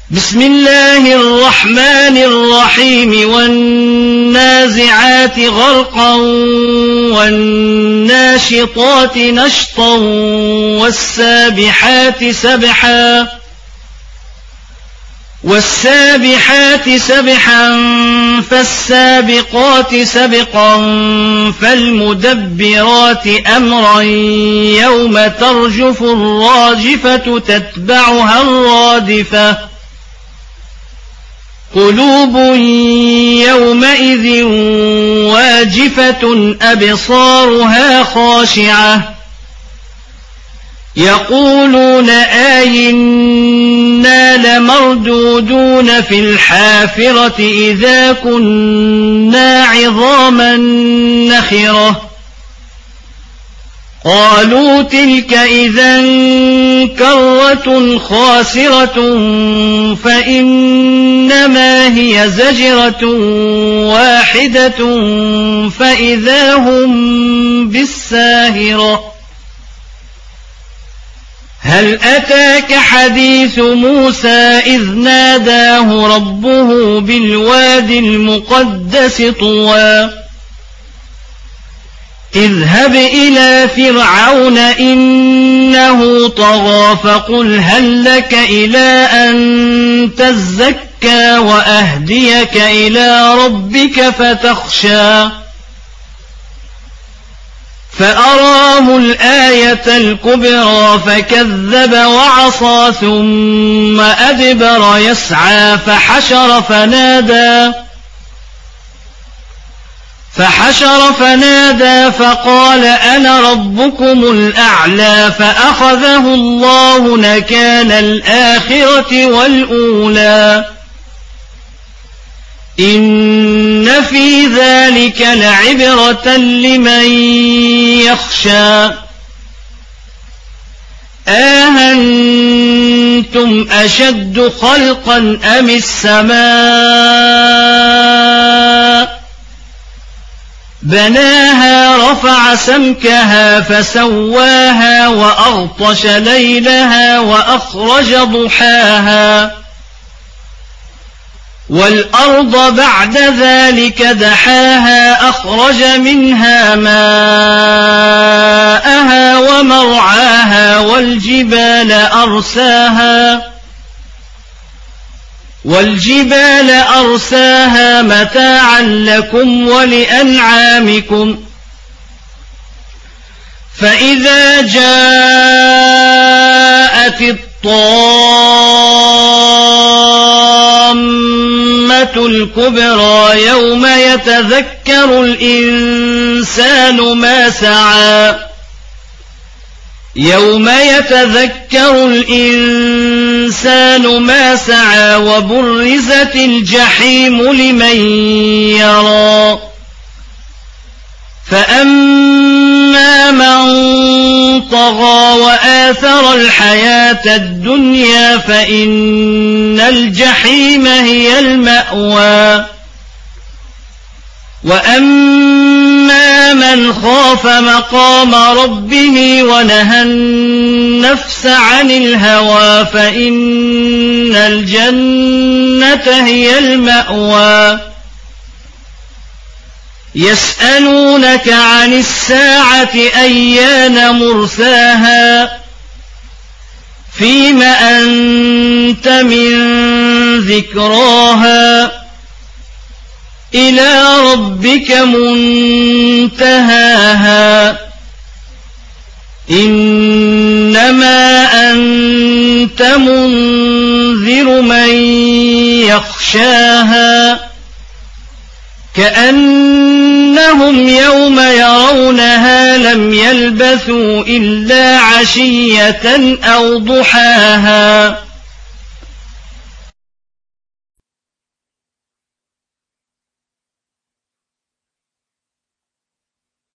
بسم الله الرحمن الرحيم والنازعات غرقا والناشطات نشطا والسابحات سبحا فالسابقات سبقا فالمدبرات أمرا يوم ترجف الراجفة تتبعها الرادفة قلوب يومئذ واجفة أبصارها خاشعة يقولون آئنا لمردودون في الحافرة إذا كنا عظاما نخرة قالوا تلك إذا كرة خاسرة فإنما هي زجرة واحدة فإذا هم بالساهرة هل أتاك حديث موسى إذ ناداه ربه بالواد المقدس طوى اذهب إلى فرعون إنه طغى فقل هل لك إلى أن تزكى وأهديك إلى ربك فتخشى فأراه الآية الكبرى فكذب وعصى ثم أدبر يسعى فحشر فنادى فقال أنا ربكم الأعلى فأخذه الله نكال الآخرة والأولى إن في ذلك لعبرة لمن يخشى أأنتم أشد خلقا أم السماء بناها رفع سمكها فسواها وأغطش ليلها وأخرج ضحاها والأرض بعد ذلك دحاها أخرج منها ماءها ومرعاها والجبال أرساها متاعا لكم ولأنعامكم فإذا جاءت الطامة الكبرى يوم يتذكر الإنسان ما سعى وبرزت الجحيم لمن يرى فأما من طغى وآثر الحياة الدنيا فإن الجحيم هي المأوى وأما من خاف مقام ربه ونهى النفس عن الهوى فإن الجنة هي المأوى يسألونك عن الساعة أيان مرساها فيم أنت من ذكراها إلى ربك منتهاها إنما أنت منذر من يخشاها كأنهم يوم يرونها لم يلبثوا إلا عشية أو ضحاها